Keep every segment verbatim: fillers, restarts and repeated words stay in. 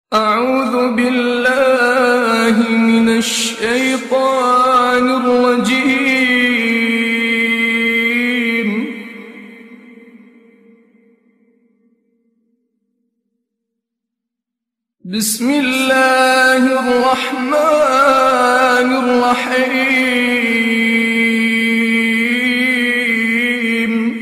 أعوذ بالله من الشيطان الرجيم. بسم الله الرحمن الرحيم.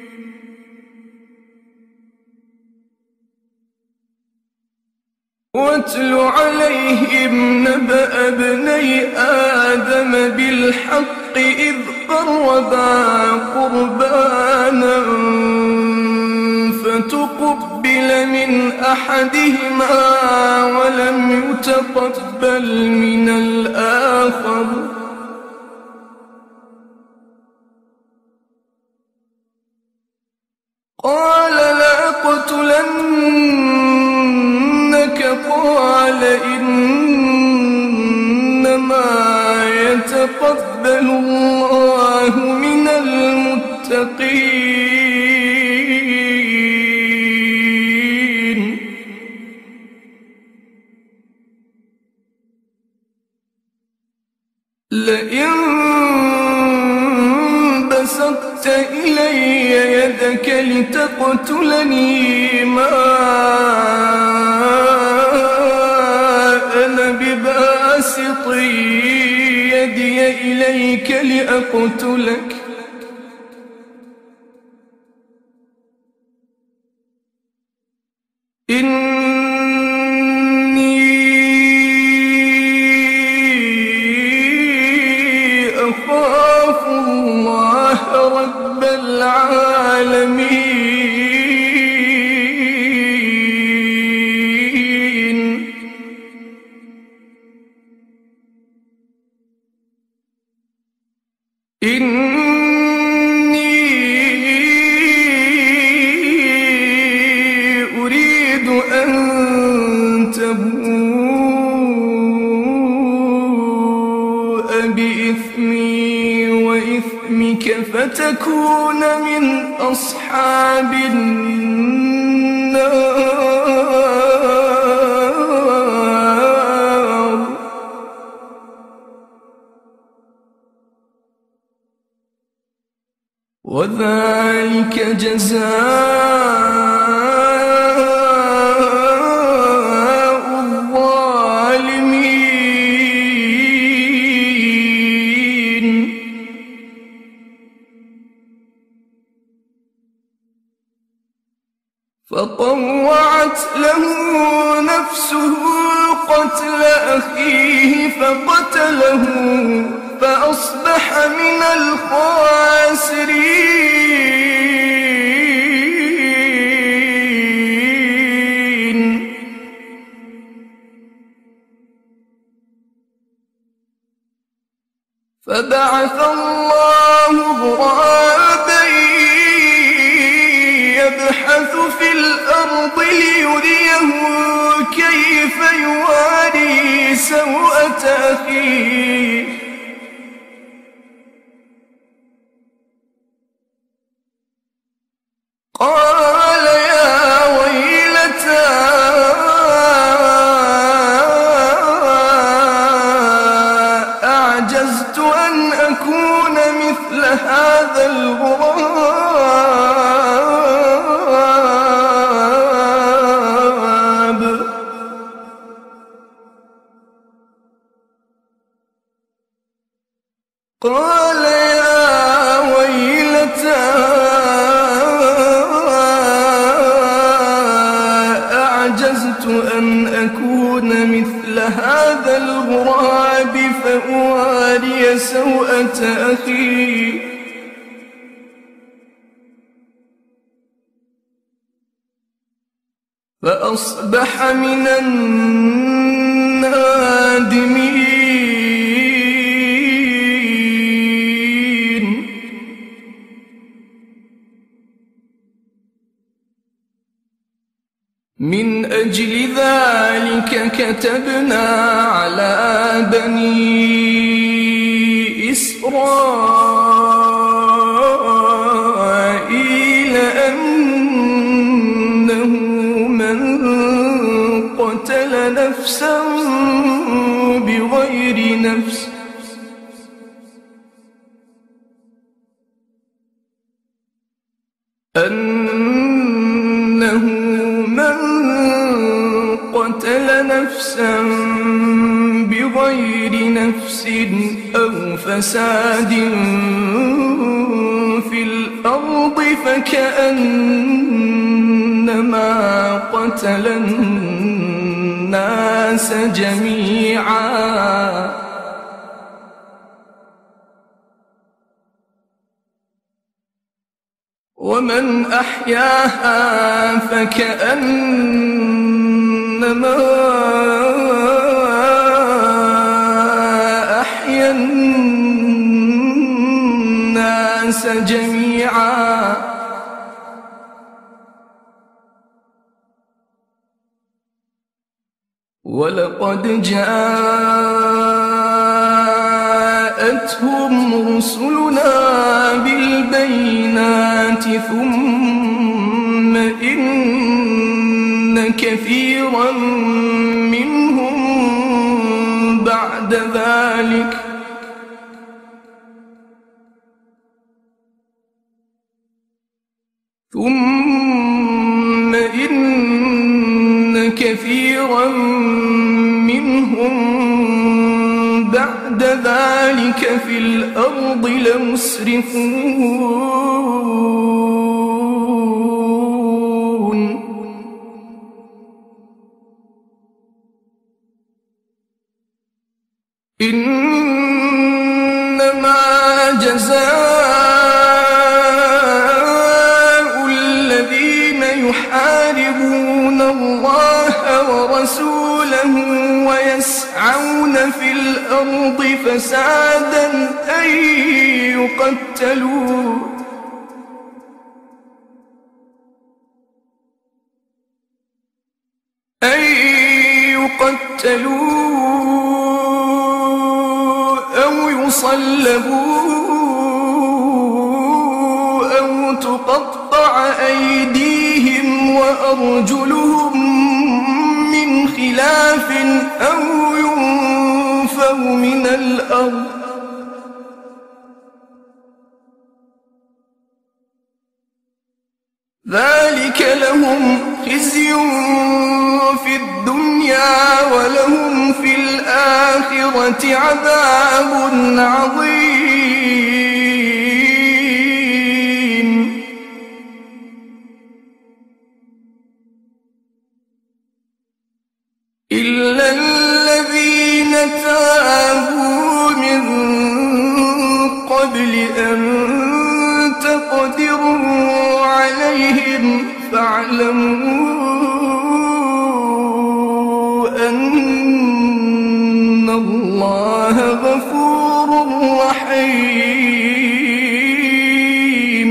واتل عليهم نبأ ابني آدم بالحق إذ قربا قربانا فتقبل من أحدهما ولم يتقبل من الآخر قال لأقتلنك قال إنما يتقبل الله من المتقين. لئن بسطت إلي يدك لتقتلني ما أنا بباسط يدي إليك لأقتلك إني أخاف الله رب العالمين. إني أريد أن تبوء بإثمي وإثمك فتكون من أصحاب النار. وذلك جزاء الظالمين. فطوعت له نفسه قتل أخيه فقتله فأصبح من الخاسرين. فبعث الله غرابا يبحث في الأرض ليريه كيف يواري سوءة أخيه قال يا ويلتى أعجزت أن أكون مثل هذا الغراب. قال يا ويلتى أعجزت أن أكون مثل هذا الغراب فأواري سوءة أخي فأصبح من النادمين. من أجل ذلك كتبنا على بني إسرائيل أنه من قتل نفسا بغير نفس أنه من قتل نفسا بغير نفس أو فساد في الأرض فكأنما قتل الناس جميعا ومن أحياها فكأنما أحيا الناس جميعا ولقد جاءتهم رسلنا بالبينات ثم إن كثيرا منهم بعد ذلك ثم إن كثيرا منهم بعد ذلك في الأرض لمسرفون إنما جزاء الذين يحاربون الله ورسوله ويسعون في الأرض فسادا أن يقتلوا أن يقتلوا أو يصلبوا أو تقطع أيديهم وأرجلهم من خلاف أو ينفوا من الأرض ذلك لهم خزي في الدنيا ولهم في الآخرة عذاب عظيم إلا الذين تابوا من قبل أن تقدروا عليهم فاعلموا أن الله غفور رحيم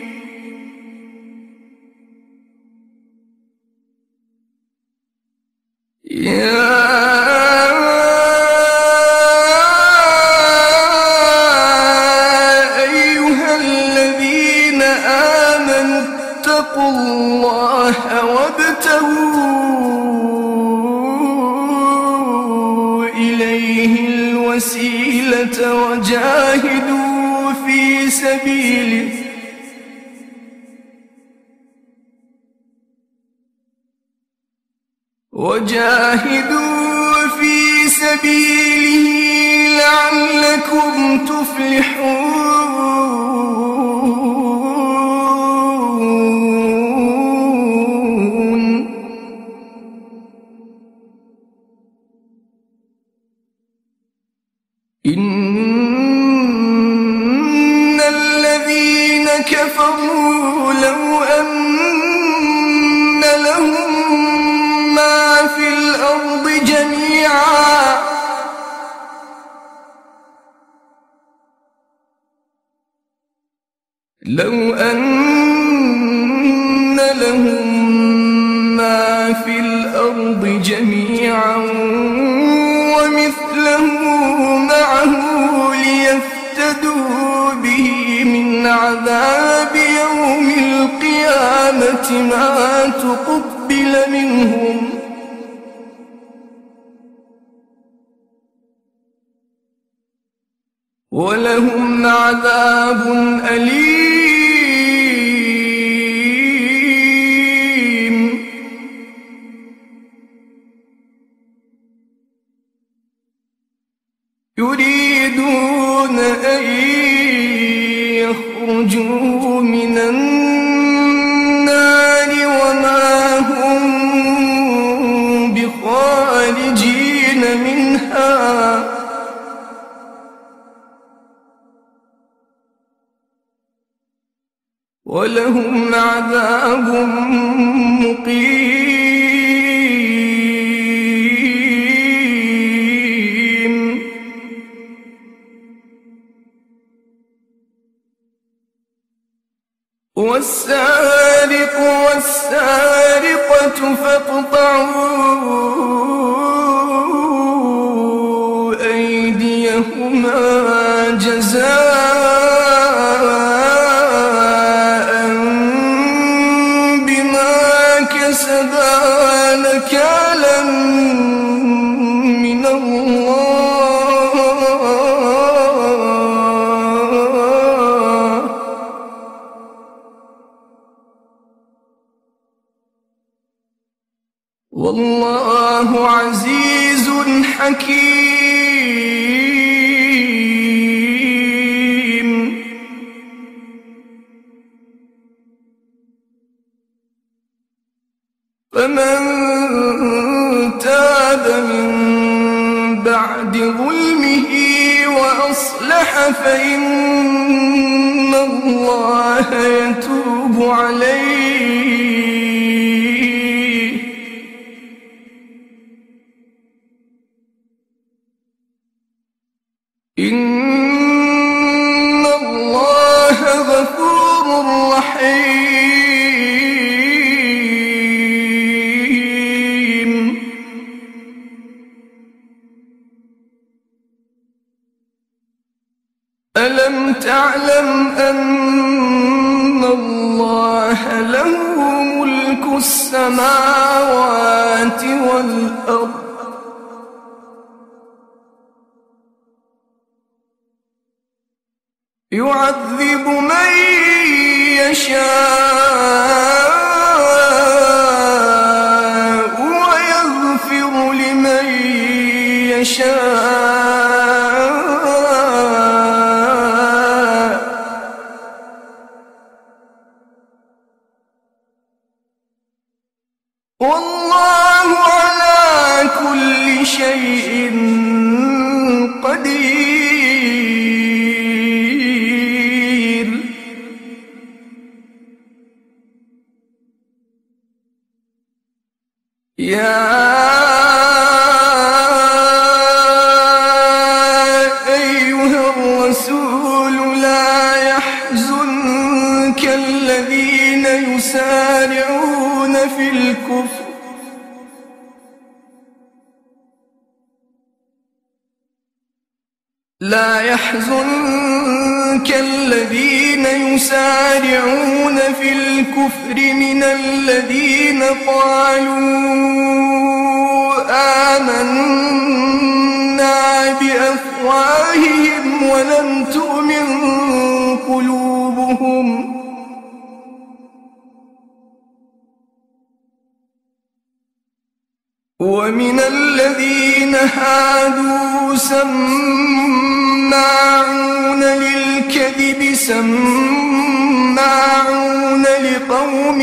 يا أيها الذين آمنوا اتقوا الله وابتغوا إليه الوسيلة وجاهدوا في سبيله وجاهدوا في سبيله لعلكم تفلحون إن الذين كفروا لو أن لهم ما في الأرض جميعا لو أن لهم ما في الأرض جميعا ومثله معه ليفتدوا به من عذاب يوم القيامة ما تقبل منهم ولهم عذاب أليم. يريدون أن يخرجوا من النار وما هم بخارجين منها، ولهم عذاب مقيم. والسارق والسارقة فاقطعوا أيديهما جزاء بما كسبا نكالا من الله، والله عزيز حكيم. فمن تاب من بعد ظلمه وأصلح فإن الله يتوب عليه، إن الله غفور رحيم. ألم تعلم أن الله له ملك السماوات والأرض، يعذب من يشاء ويغفر لمن يشاء، والله على كل شيء قدير. يا أيها الرسول لا يحزنك الذين يسارعون في الكفر لا يحزنك الذين يسارعون في الكفر من الذين قالوا آمنا بأفواههم ولم تؤمن قلوبهم، ومن الذين هادوا سماعون للكذب سماعون لقوم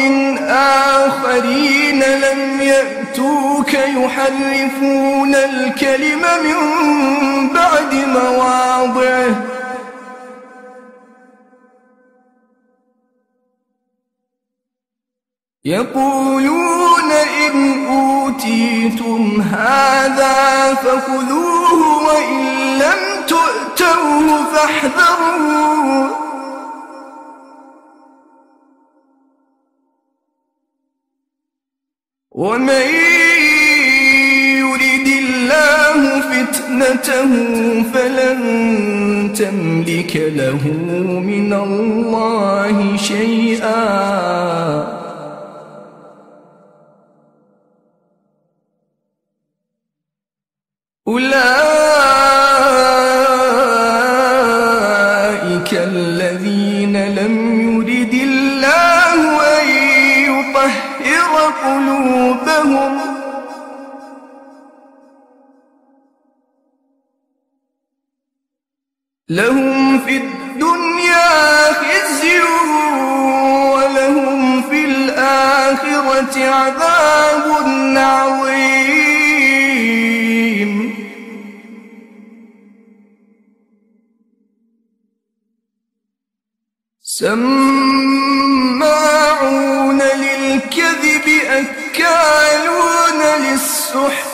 آخرين لم يأتوك يحرفون الكلم من بعد مواضعه، يقولون إن أوتيتم هذا فخذوه وإن لم تؤتوه فاحذروا، ومن يرد الله فتنته فلن تملك له من الله شيئا. أولئك لهم في الدنيا خزي ولهم في الآخرة عذاب عظيم. سماعون للكذب أكالون للسحت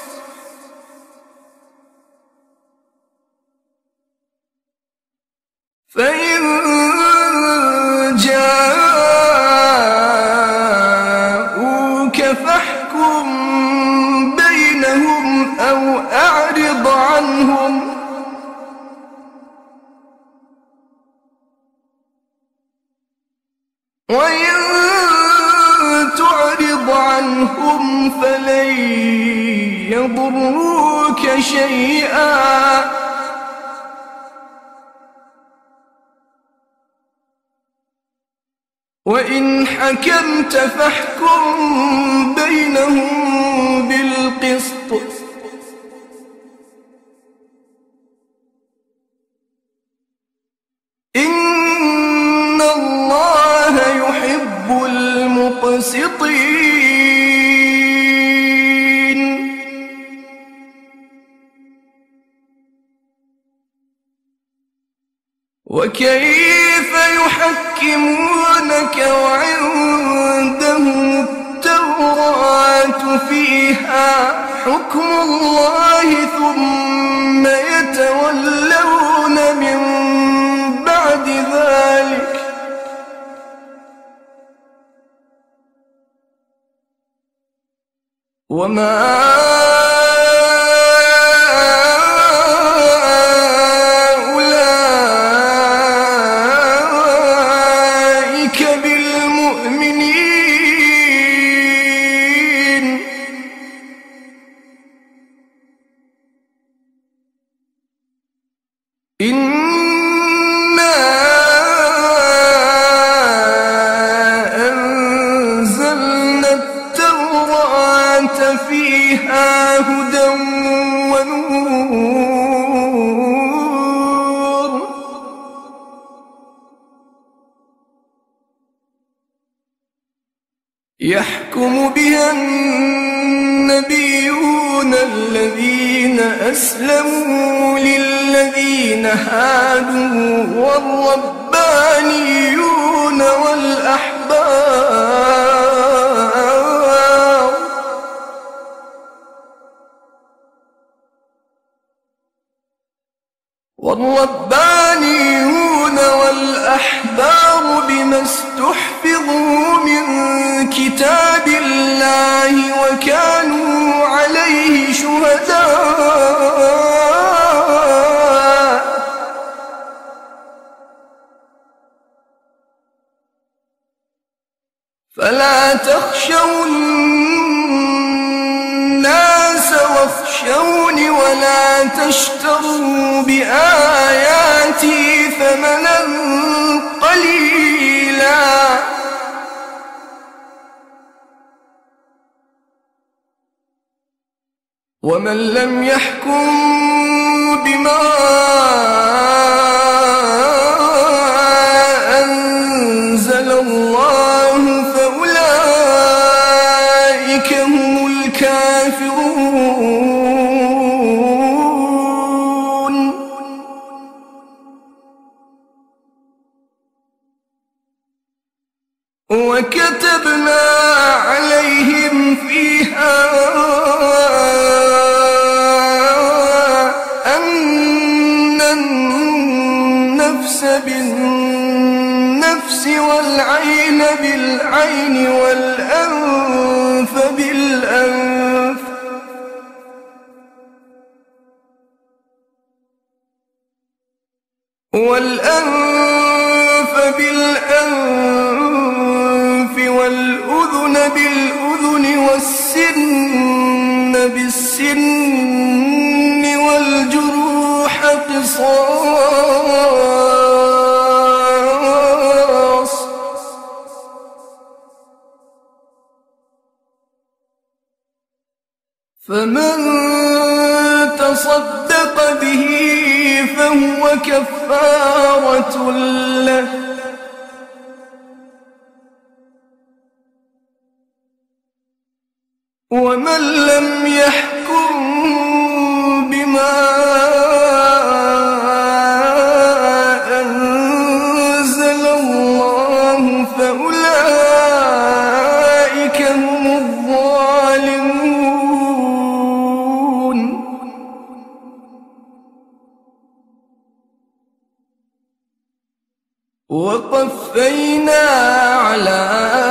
فإن جاءوك فاحكم بينهم أو أعرض عنهم وإن تعرض عنهم فلن يضروك شيئا وإن حكمت فاحكم بينهم بالقسط إن الله يحب المقسطين. وكيف يحكمونك وعندهم التوراة فيها حكم الله ثم يتولون من بعد ذلك وما إنا أنزلنا التوراة فيها هدى ونور يحكم بها النبيون الذين أسلموا للذين هادوا والربانيون والأحبار والربانيون والأحبار بما استحفظوا من كتاب الله وكانوا عليه شهداء فلا تخشوا الناس واخشوني ولا تشتروا بآياتي ثمنا قليلا ومن لم يحكم بما أنزل الله فأولئك هم الكافرون. وكتبنا عليهم فيها أن النفس بالنفس والعين بالعين والأنف بالأنف والأنف بالأنف والأذن بالأذن والسن بالسن والجروح قصاص فمن تصدق به فهو كفارة له ومن لم يحكم بما أنزل الله فأولئك هم الظالمون. وقفينا على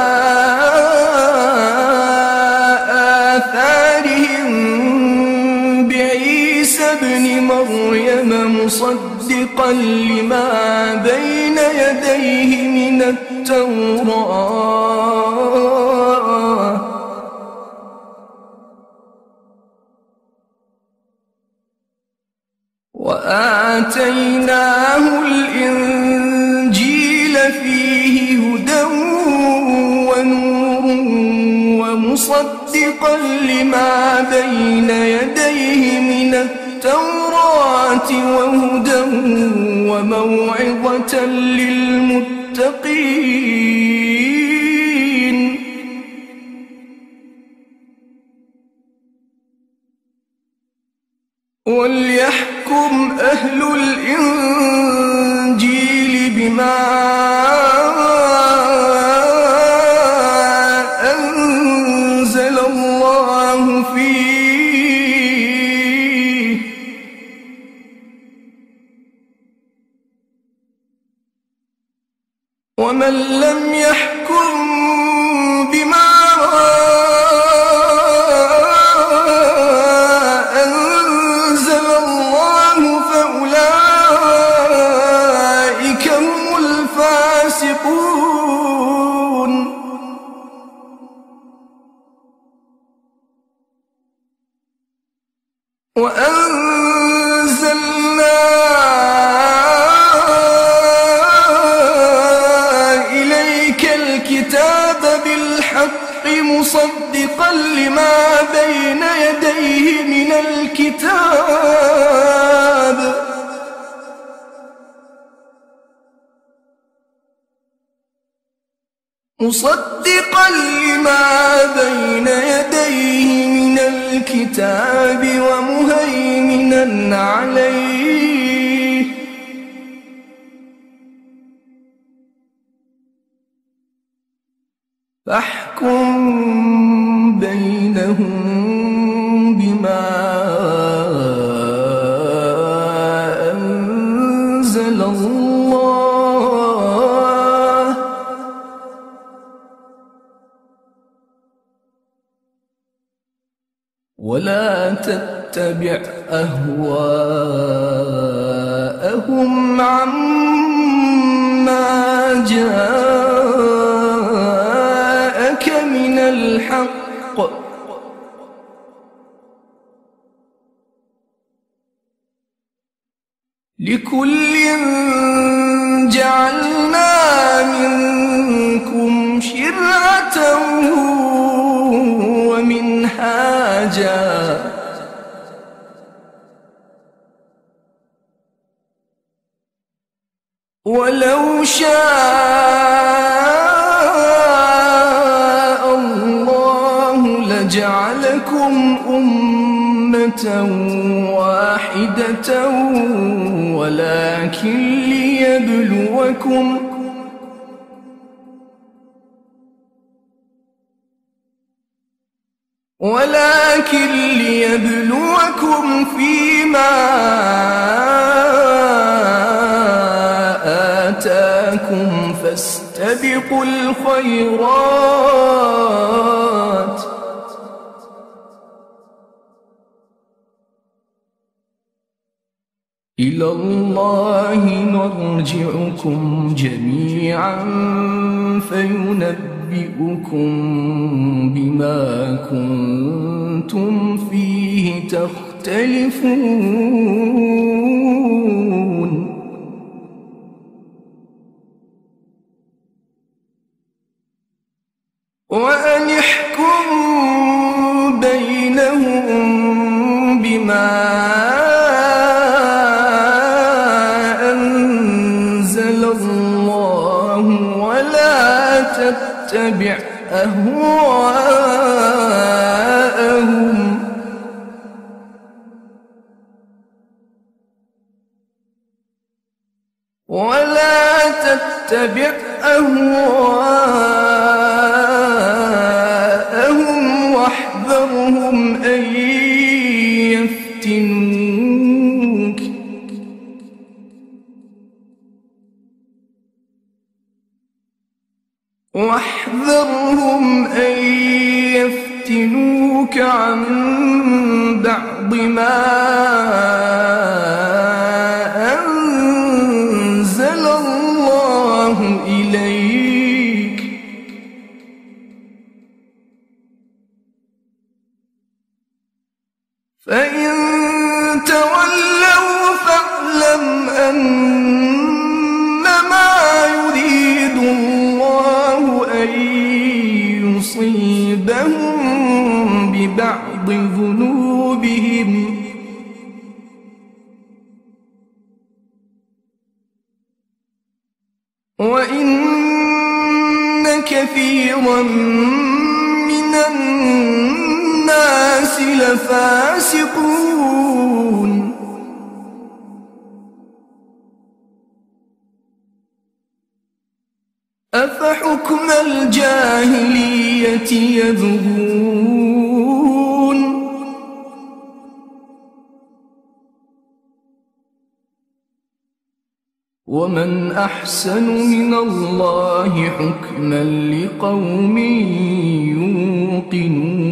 ابن مريم مصدقا لما بين يديه من التوراة وآتيناه الإنجيل فيه هدى ونور ومصدقا لما بين يديه من التوراة وهدى وموعظة للمتقين. وليحكم أهل الإنجيل بما أنزل الله فيه ومن لم يحكم بما أنزل الله فأولئك هم الفاسقون. وأنزلنا إليك الكتاب بالحق مصدقا لما بين يديه من الكتاب مصدقا لما بين يديه من الكتاب ومهيمنا عليه فاحكم بينهم بما أنزل الله ولا تتبع أهواءهم عما جاءك من الحق لكل جعلنا منكم شرعة ومنهاجا ولو شاء الله لجعلكم أمة واحدة ولكن ليبلوكم ولكن ليبلوكم فيما آتاكم فاستبقوا الخيرات إلى الله مرجعكم جميعا فينبئكم بما كنتم فيه تختلفون. وأن احكم بينهم بما تتبع أهواءهم واحذرهم أن يفتنوك واحذرهم أن يفتنوك عن بعض ما أنزل الله إليك فإن تولوا فاعلم أنما يريد الله أن يصيبهم ببعض ذنوبهم وإن كثيرا من الناس لفاسقون أفحكم الجاهلية يبغون ومن أحسن من الله حكما لقوم يوقنون.